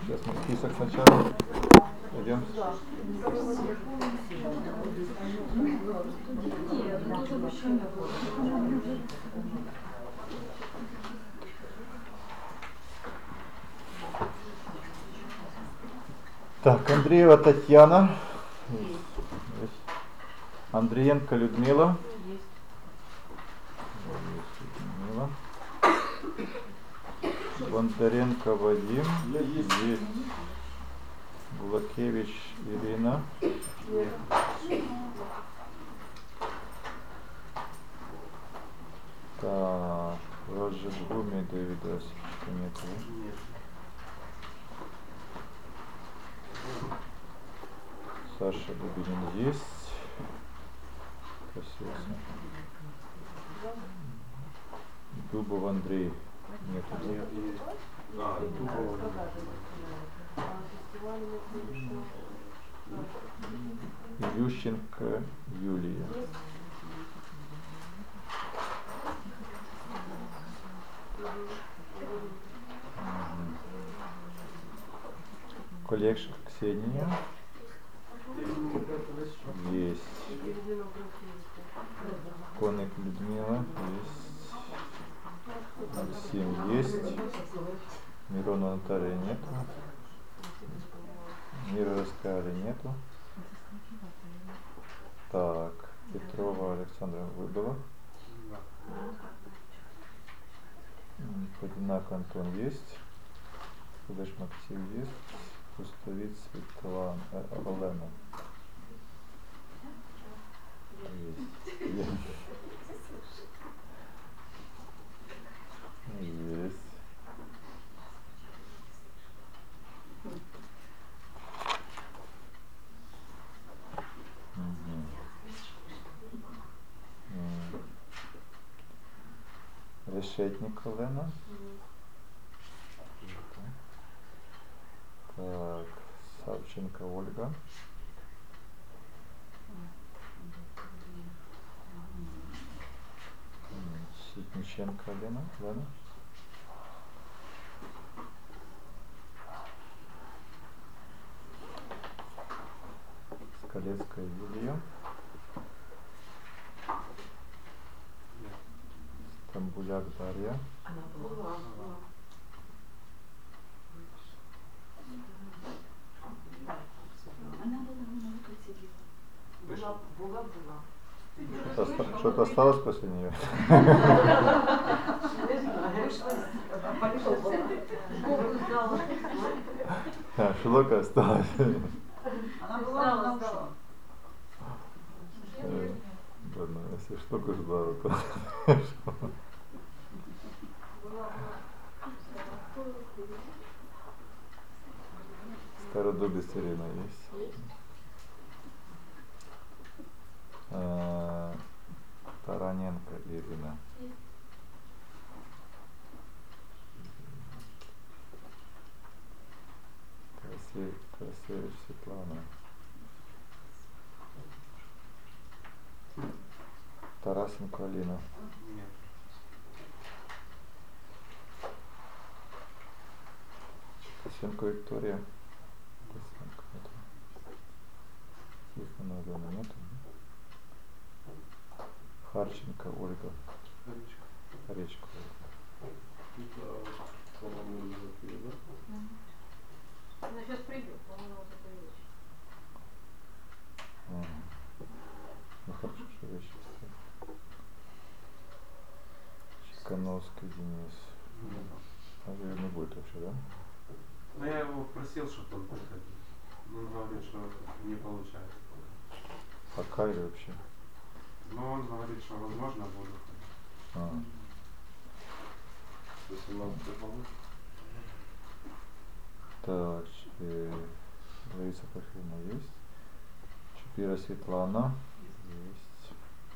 Сейчас мы список сначала. Идем. Так, Андреева Татьяна. Андриенко Людмила. Людмила. Бондаренко Вадим. Есть. Гулакевич Ирина. Так, Разжигуми Давид Васильевича нет. Саша Дубинин есть. Спасибо. Дубов Андрей. Нет. Ющенко Юлия. Коллекшн Ксения. Есть. Коник Людмила. Есть. Максим есть. Мирона Наталья нету. Мира Раскаля нету. Так, Петрова Александра выбыла. Подинак Антон есть. Кудыш Максим есть. Пустовиц Светлана Олена. Есть. Есть. Решетник Олена. Так, Савченко Ольга. Ситниченко Лена. Скалецкая Юлия. Стамбуляк Дарья. Что-то осталось после нее? Шелока осталось. Она была, ушла. Ладно, если штука ждала, то... Стародубец Ирина есть. Тараненко Ирина. Красивич Светлана. Тарасенко Алина. Косенко Виктория. Косенко нету. Тихона Алена нету. Харченко Ольга. Речка Ольга. Она сейчас придет, по-моему, Ну хорошо, что вещи. Чекановский Денис. А ее не будет вообще, да? Ну я его просил, чтобы он приходил. Но он говорит, что не получается. Пока или вообще? Но он говорит, что возможно буду. 18 по-моему. Так, Лариса Пахрина есть. Чупира Светлана есть.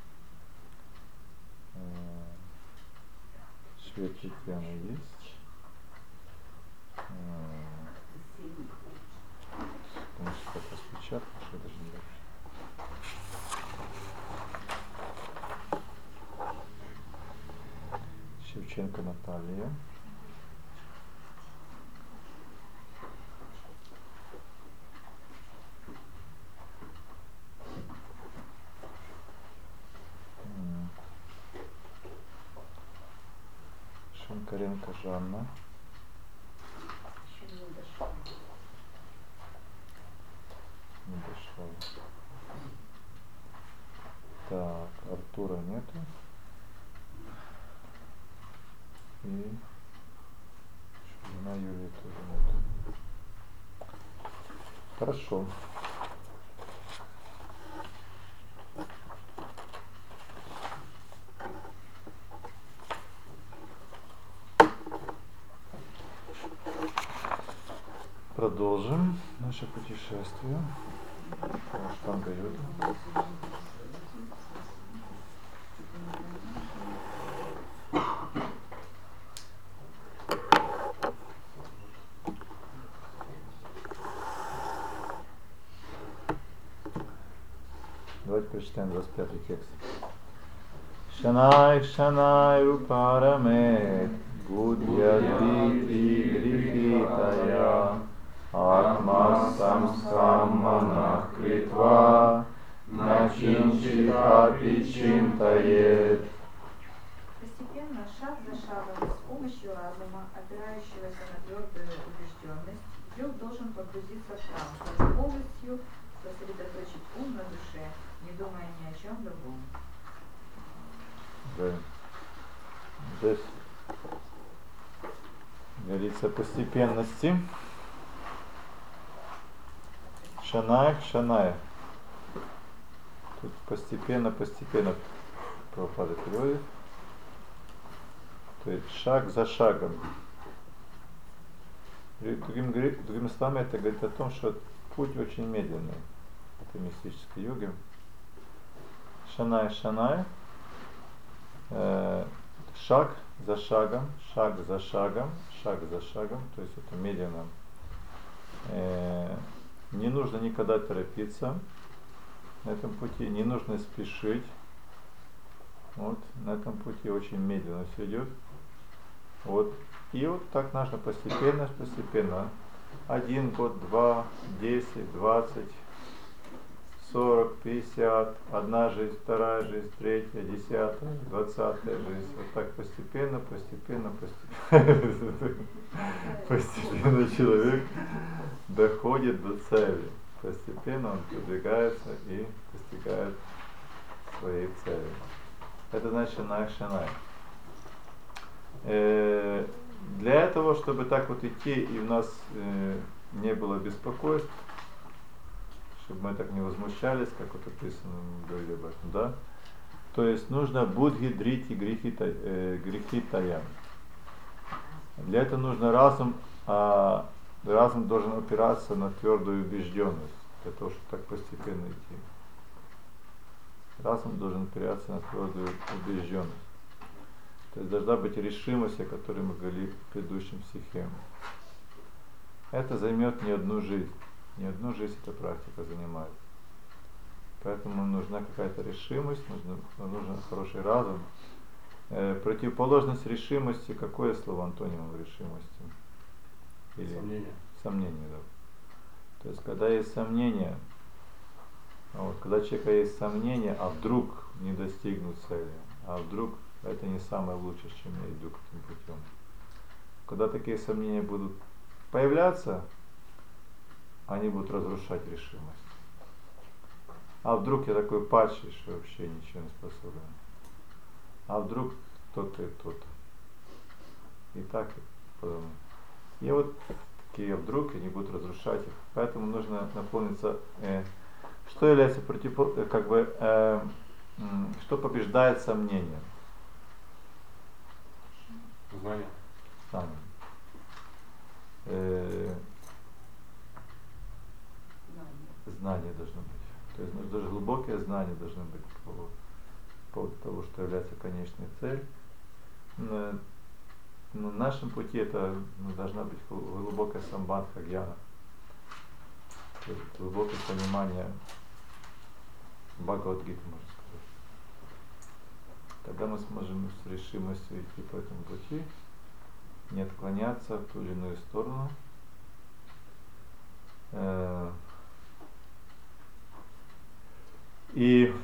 Швед Татьяна есть. Потому что как распечатка, что даже не дальше. Шевченко Наталья. Ленка, Жанна. Еще не дошла. Не дошла. Так, Артура нету. И жена Юлии тоже нету. Хорошо. Продолжим наше путешествие. Аштанга йога. Давайте прочитаем 25-й текст. Шанай, шанай, упараме, будьядити грихитая, атма самскаммана критва, начинчита пичинтает. Постепенно, шаг за шагом, с помощью разума, опирающегося на твердую убежденность, йог должен погрузиться в транс, чтобы полностью сосредоточить ум на душе, не думая ни о чем другом. Да. Здесь говорится о постепенности. Шанай, шанай. Тут постепенно Прабхупада переводит. То есть шаг за шагом. И другими словами, это говорит о том, что путь очень медленный. Это мистической йоги. Шанай, шанай. Шаг за шагом, шаг за шагом, шаг за шагом. То есть это медленно. Не нужно никогда торопиться на этом пути, не нужно спешить. Вот, на этом пути очень медленно все идет. Вот. И вот так нужно постепенно. 1 год, 2, 10, 20, 40, 50, 1 жизнь, 2 жизнь, 3, 10, 20 жизнь. Вот так постепенно. Постепенно человек доходит до цели. Постепенно он продвигается и достигает своей цели. Это значит шанай. Для этого, чтобы так вот идти, и у нас не было беспокойств, чтобы мы так не возмущались, как вот описано, мы говорили об этом, да? То есть нужно будхи, дрити, грехи тая. Для этого нужно разум, а разум должен опираться на твердую убежденность, для того, чтобы так постепенно идти. Разум должен опираться на твердую убежденность. То есть должна быть решимость, о которой мы говорили в предыдущем стихе. Это займет не одну жизнь. Не одну жизнь эта практика занимает. Поэтому нужна какая-то решимость, нужен хороший разум. Противоположность решимости, какое слово антонимом решимости? Или сомнение, да. То есть когда есть сомнение, вот, когда у человека есть сомнение, а вдруг не достигнут цели, а вдруг это не самое лучшее, с чем я иду к этим путем. Когда такие сомнения будут появляться, они будут разрушать решимость. А вдруг я такой падший, что вообще ничего не способен. А вдруг то-то и то-то. И так и подобное. И вот такие вдруг они будут разрушать их. Поэтому нужно наполниться. Что является что побеждает сомнение? Знание. Знание должно быть. То есть даже глубокое знание должно быть по поводу того, что является конечной целью. На нашем пути это должна быть глубокая самбандха гьяна. То есть глубокое понимание Бхагавад-гиты, можно сказать. Тогда мы сможем с решимостью идти по этому пути, не отклоняться в ту или иную сторону. И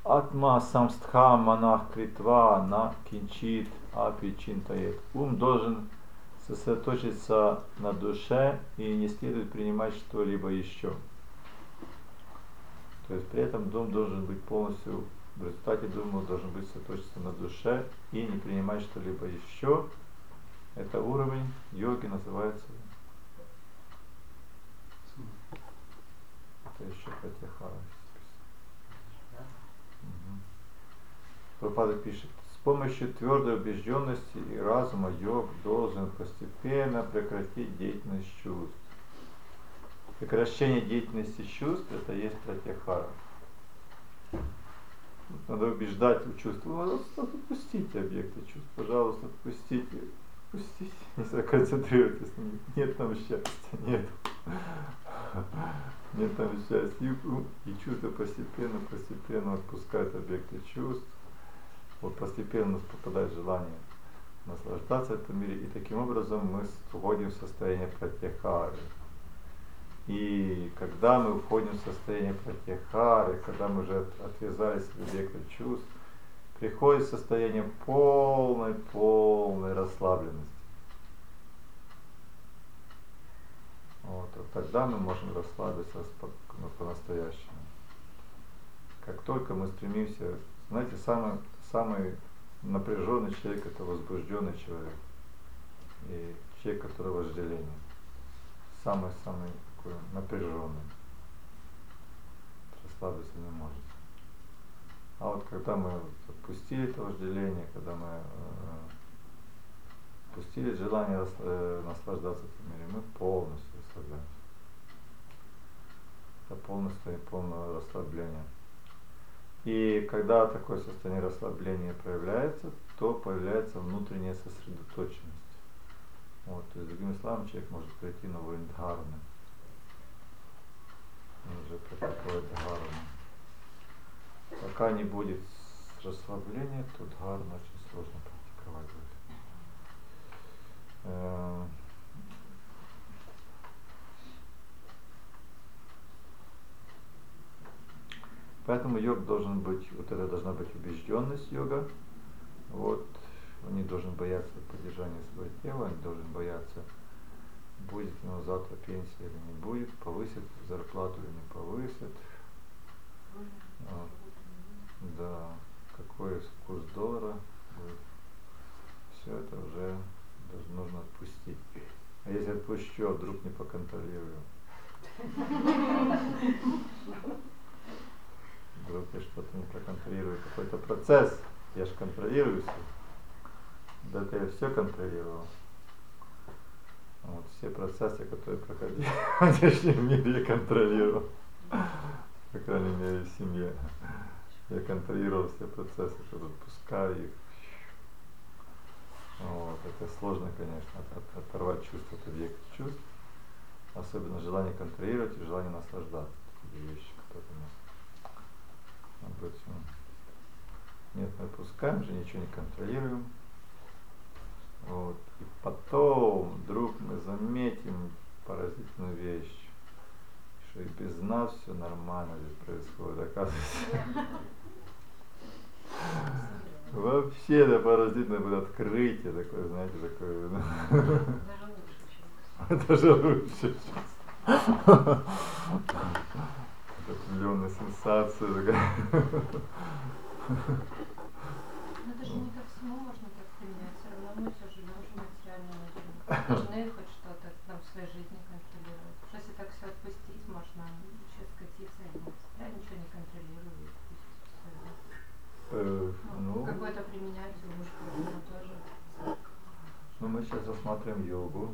Атма самстха манах критва на кинчит апи чинтает. Ум должен сосредоточиться на душе и не следует принимать что-либо еще. То есть при этом ум должен быть полностью, в результате дума должен быть сосредоточиться на душе и не принимать что-либо еще. Это уровень йоги называется. Это еще пратяхара. Прабхупада пишет: с помощью твердой убежденности и разума йог должен постепенно прекратить деятельность чувств. Прекращение деятельности чувств — это есть пратяхара. Надо убеждать у чувств: отпустите объекты чувств, пожалуйста, отпустите. Отпустите, не концентрируйтесь на них. Нет там счастья, нет. Нет там счастья. И чувства постепенно отпускают объекты чувств. Вот постепенно попадает желание наслаждаться в этом мире. И таким образом мы входим в состояние пратяхары. И когда мы входим в состояние пратяхары, когда мы уже отвязались от объекта чувств, приходит состояние полной расслабленности. Вот, а тогда мы можем расслабиться по-настоящему. Как только мы стремимся, знаете, самый напряженный человек — это возбужденный человек. И человек, у которого вожделение. Самый такой напряженный. Расслабиться не может. А вот когда мы отпустили это вожделение, когда мы отпустили желание наслаждаться этим миром, мы полностью расслабляемся. Это полное расслабление. И когда такое состояние расслабления проявляется, то появляется внутренняя сосредоточенность. Вот, то есть, другими словами, человек может прийти на уровень дхармы. Он уже практикует дхарму. Пока не будет расслабления, то дхарму очень сложно практиковать будет. Поэтому йог должен быть, вот это должна быть убежденность йога. Вот, он не должен бояться поддержания своего тела, он не должен бояться, будет у него завтра пенсия или не будет, повысит зарплату или не повысит. Да, какой курс доллара будет. Все это уже нужно отпустить. А если отпущу, а вдруг не поконтролирую? Вдруг я что-то не проконтролирую, какой-то процесс, я же контролирую все. Да это я все контролировал. Вот, все процессы, которые проходили в внешнем мире, я контролировал. По крайней мере, в семье. Я контролировал все процессы, чтобы отпускаю их. Вот, это сложно, конечно, оторвать чувство от объекта чувств. Особенно желание контролировать и желание наслаждаться. Такие вещи, которые у нас обычно. Нет, мы отпускаем же, ничего не контролируем. Вот. И потом вдруг мы заметим поразительную вещь, что и без нас все нормально здесь происходит, оказывается. Вообще, да, поразительное будет открытие такое, знаете, такое. Даже лучше. Определенная сенсация такая. Но это же не ко всему можно так применять. Все равно мы все живем же материальным миром. Должны хоть что-то там в своей жизни контролировать. Потому что если так все отпустить, можно еще скатиться и думать, я ничего не контролирую. Какой-то применять ловушку, но тоже. Ну, мы сейчас рассматриваем йогу.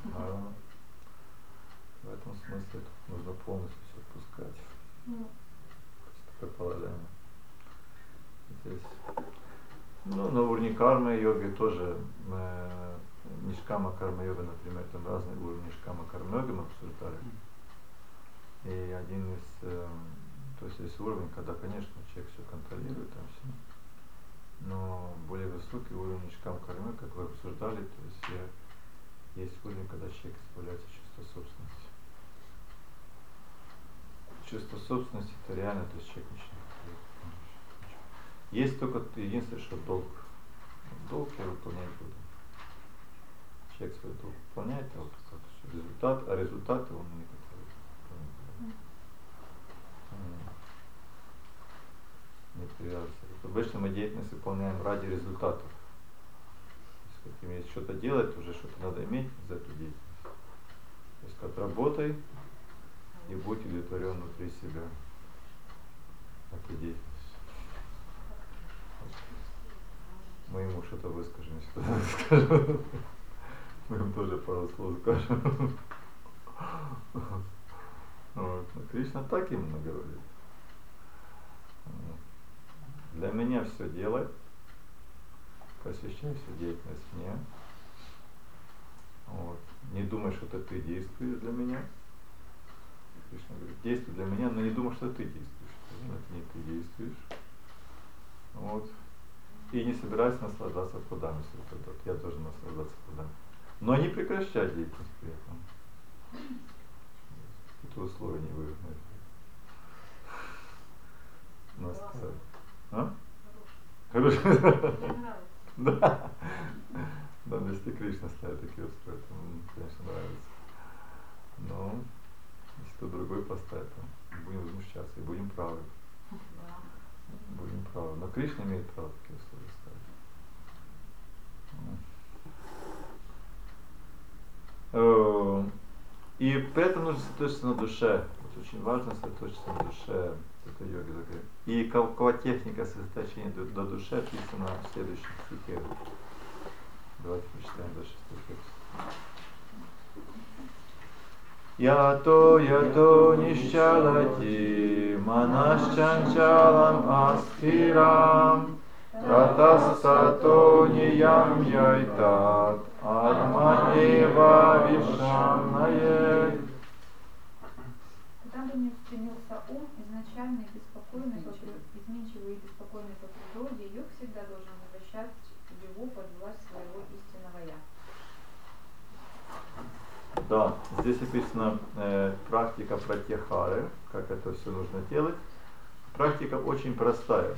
В этом смысле тут нужно полностью все отпускать. Такое положение. Здесь. Ну, на уровне кармы йоги тоже нишкама карма йога, например, там разные уровни нишкама карма йоги мы обсуждали. И один из, то есть есть уровень, когда, конечно, человек все контролирует, там все. Но более высокий уровень нишкама карма йога, как вы обсуждали, то есть есть уровень, когда человек избавляется от чувства собственности. Чувство собственности — это реально, то есть человек ничего Есть только единственное, что долг. Долг я выполнять буду. Человек свой долг выполняет, а вот результаты он не готовит. Не привязываться. Обычно мы деятельность выполняем ради результатов. То есть, если что-то делать, уже что-то надо иметь за эту деятельность. То есть отработай и будь удовлетворен внутри себя этой деятельностью. Мы ему что-то выскажем, если кто-то скажет. Мы им тоже пару слов скажем. Вот. Но Кришна так именно говорит. Для меня все делай, посвящай всю деятельность мне. Вот. Не думай, что это ты действуешь для меня. Кришна говорит, действуй для меня, но не думай, что ты действуешь. Это не ты действуешь. Вот. И не собирайся наслаждаться плодами своего труда. Я должен наслаждаться плодами. Но не прекращать деятельность при этом. Это условие не выгодное. Наставить. А? Хорошо. Да. Да, если Кришна ставит такие условия, то ему, конечно, нравится. Но если кто другой поставит, то будем возмущаться и будем правы. Будем правы. Но Кришна имеет право такие условия ставить. И при этом нужно сосредоточиться на душе. Это очень важно сосредоточиться на душе. Это йоги такая. И какова техника сосредоточения до души описана в следующем стихе. Давайте прочитаем 26 текст. Ято нищалати манашчанчалам астхирам татастато ниям яйтат атманева вишаннае. Когда бы не устремился ум, изначально изменчивый и беспокойный по природе, йог всегда должен возвращать его под власть своего истинного я. Да, здесь описана практика пратьяхары, как это все нужно делать. Практика очень простая.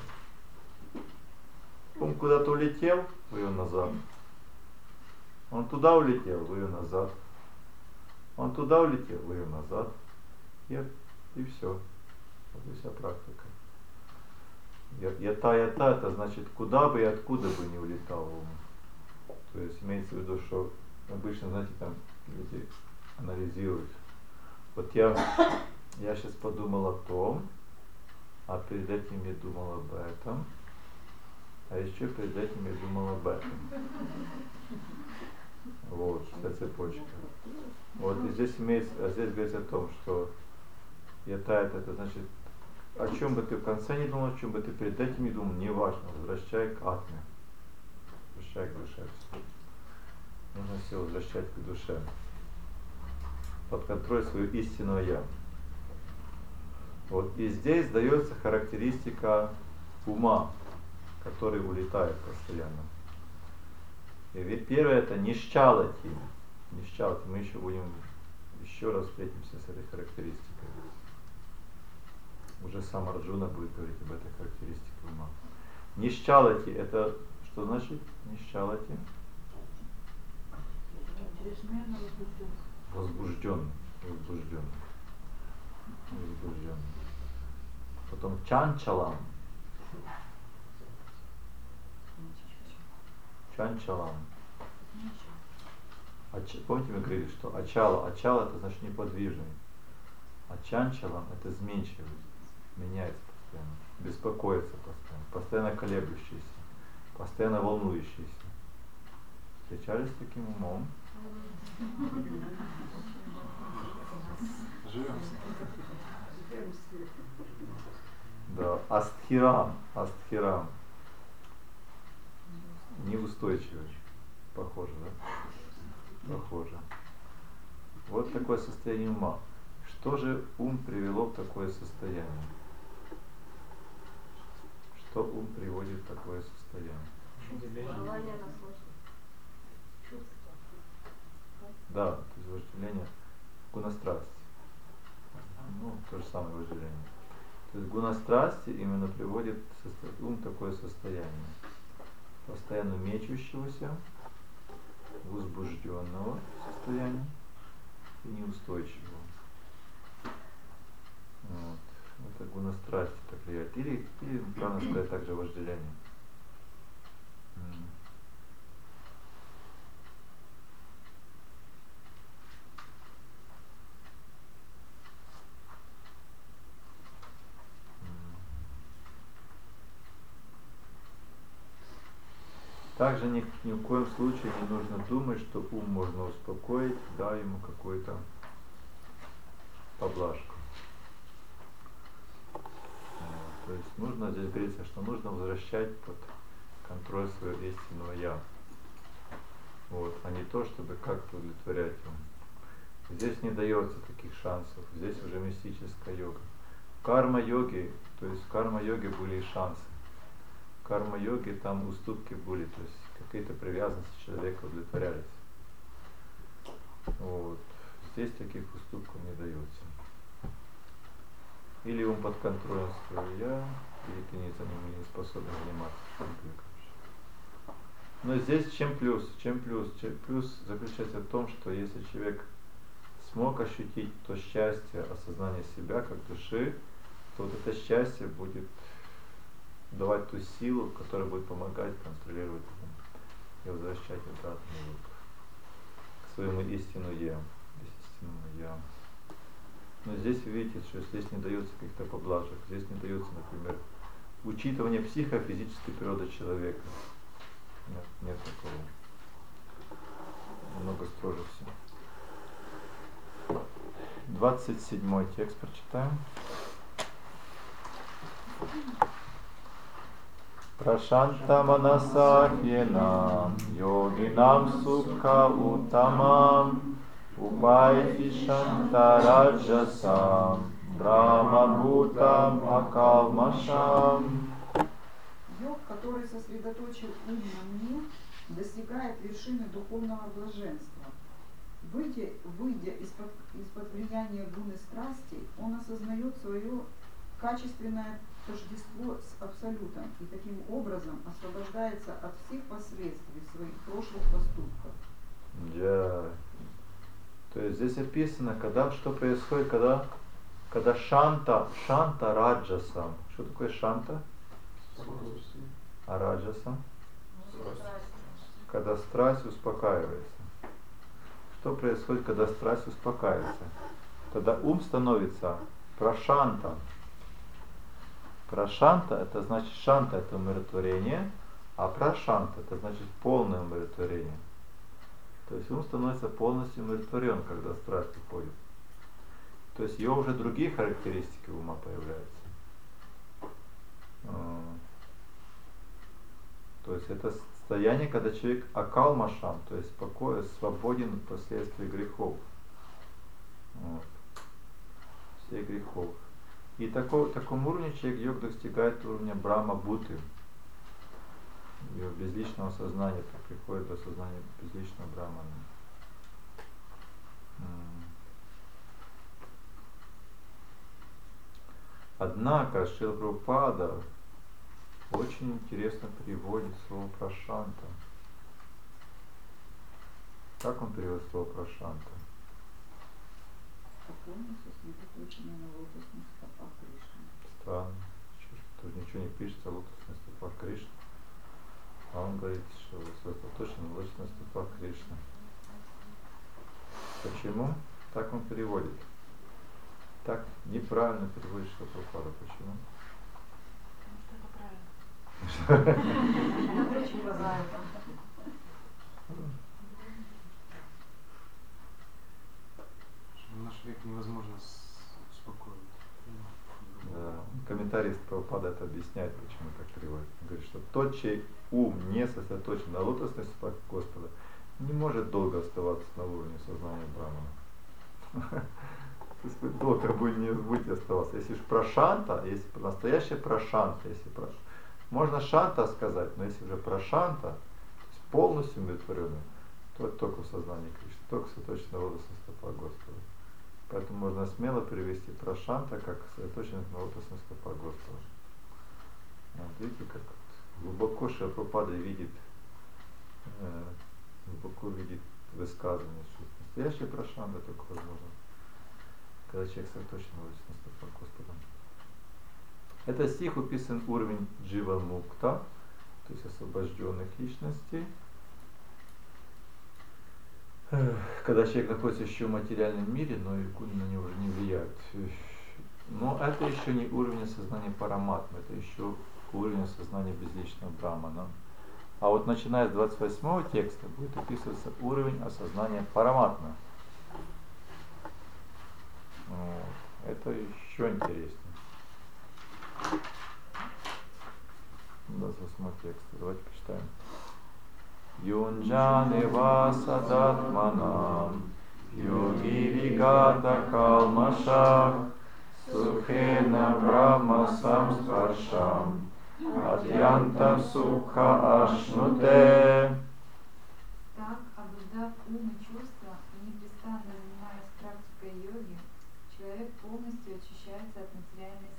Ум куда-то улетел, вы его назад. Он туда улетел, вы ее назад. Он туда улетел, вы ее назад. И все. Вот и вся практика. Ята это значит куда бы и откуда бы не улетал ум. То есть имеется в виду, что обычно, знаете, там люди анализируют. Вот я сейчас подумал о том, а перед этим я думал об этом, а еще перед этим я думал об этом. Вот, вся цепочка. Вот и здесь говорится о том, что это значит, о чем бы ты в конце не думал, о чем бы ты перед этим не думал, не важно, возвращай к атме. Возвращай к душе все. Нужно все возвращать к душе. Под контроль свою истинную я. Вот и здесь дается характеристика ума, который улетает постоянно. И первое это нищалати. Нищалати. Мы еще раз встретимся с этой характеристикой. Уже сам Арджуна будет говорить об этой характеристике ума. Нищалати это что значит нищалати? Возбужденный. Потом чанчалам. Чанчалам. Помните, мы говорили, что ачала это значит неподвижный. А чанчалам это изменчивый. Меняется постоянно. Беспокоится постоянно. Постоянно колеблющийся. Постоянно волнующийся. Встречались с таким умом? Живем. Да, астхирам. Неустойчивый. Похоже, да? Похоже. Вот такое состояние ума. Что же ум привело в такое состояние? Что ум приводит в такое состояние? Да, то есть вожделение гуна страсти. Ну, то же самое вожделение. То есть гуна страсти именно приводит ум в такое состояние. Постоянно мечущегося, возбужденного состояния и неустойчивого. Вот. Это гуна страсти так влияет. Или правильно сказать, также вожделение. Также ни в коем случае не нужно думать, что ум можно успокоить, дав ему какую-то поблажку. То есть нужно, здесь говорится, что нужно возвращать под контроль своего истинного «я». Вот, а не то, чтобы как-то удовлетворять ум. Здесь не дается таких шансов, здесь уже мистическая йога. В карма-йоге, то есть в карма-йоге были и шансы. В карма-йоге там уступки были, то есть какие-то привязанности человека удовлетворялись. Вот. Здесь таких уступков не дается. Или ум под контролем своего «я», или ты не способен заниматься. Но здесь чем плюс? Чем плюс? Плюс заключается в том, что если человек смог ощутить то счастье осознания себя как души, то вот это счастье будет давать ту силу, которая будет помогать контролировать ум и возвращать обратно его к своему истинному «я». Но здесь вы видите, что здесь не дается каких-то поблажек, здесь не дается, например, учитывание психофизической природы человека. Нет такого. Намного строже все. 27 текст прочитаем. Прашанта манасахьена йогинам сукха утамам упайти шантараджасам брамабхутам акалмашам. Йог, который сосредоточил ум на мне, достигает вершины духовного блаженства. Выйдя из-под влияния гуны страсти, он осознает свое качественное тождество с Абсолютом и таким образом освобождается от всех последствий своих прошлых поступков. Да. То есть здесь описано, что происходит, когда шанта раджасам. Что такое шанта? А раджаса? Когда страсть успокаивается. Что происходит, когда страсть успокаивается? Тогда ум становится прашанта. Прашанта, это значит, шанта это умиротворение, а прашанта это значит полное умиротворение. То есть ум становится полностью умиротворен, когда страсть уходит. То есть ее уже другие характеристики ума появляются. То есть это состояние, когда человек акалмашам, то есть спокоен, свободен от последствий грехов. Вот. Всех грехов. И такому уровню человек йог достигает уровня брахма-бхуты, его безличного сознания, приходит до сознания безличного брахмана. Однако Шрила Прабхупада очень интересно переводит слово прашанта. Как он переводит слово прашанта? Полностью сосредоточенный на лотосных стопах Кришны. Странно. Тут ничего не пишется о лотосных стопах Кришны. А он говорит, что сосредоточен на лотосных стопах Кришны. Почему? Так он переводит. Так неправильно переводит Шрила Прабхупада. Почему? Потому что это правильно. Очень базарно. Наш век невозможно успокоить. Да. Комментарий Прабхупада это объясняет, почему так переводит. Он говорит, что тот, чей ум не сосредоточен на лотосной стопах Господа, не может долго оставаться на уровне сознания Брахмана. То есть вы долго не будете оставаться. Если же прошанта, если настоящая прошанта, можно шанта сказать, но если уже прошанта, то есть полностью умиротворенный, то только в сознании Кришны, только сосредоточен на лотосной стопах Господа. Поэтому можно смело привести прошанта как сосредоточенных на лотосных стопах Господа. Вот видите, как глубоко Шрила Прабхупада видит, высказывание сути. Настоящий прошанта только возможно, когда человек сосредоточен на лотосных стопах Господа. Этот стих уписан уровень Джива Мукта, то есть освобожденных личностей. Когда человек находится еще в материальном мире, но и гуны на него уже не влияют. Но это еще не уровень осознания параматмы, это еще уровень осознания безличного брамана. А вот начиная с 28 текста будет описываться уровень осознания параматмы. Вот. Это еще интереснее. 28 текст. Давайте почитаем. Юнджане васадатманам йоги вигата калмашах сухена брахма самспаршам адьянта сукха ашнуте. Так, обуздав ум и чувства и непрестанно занимаясь практикой йоги, человек полностью очищается от материальной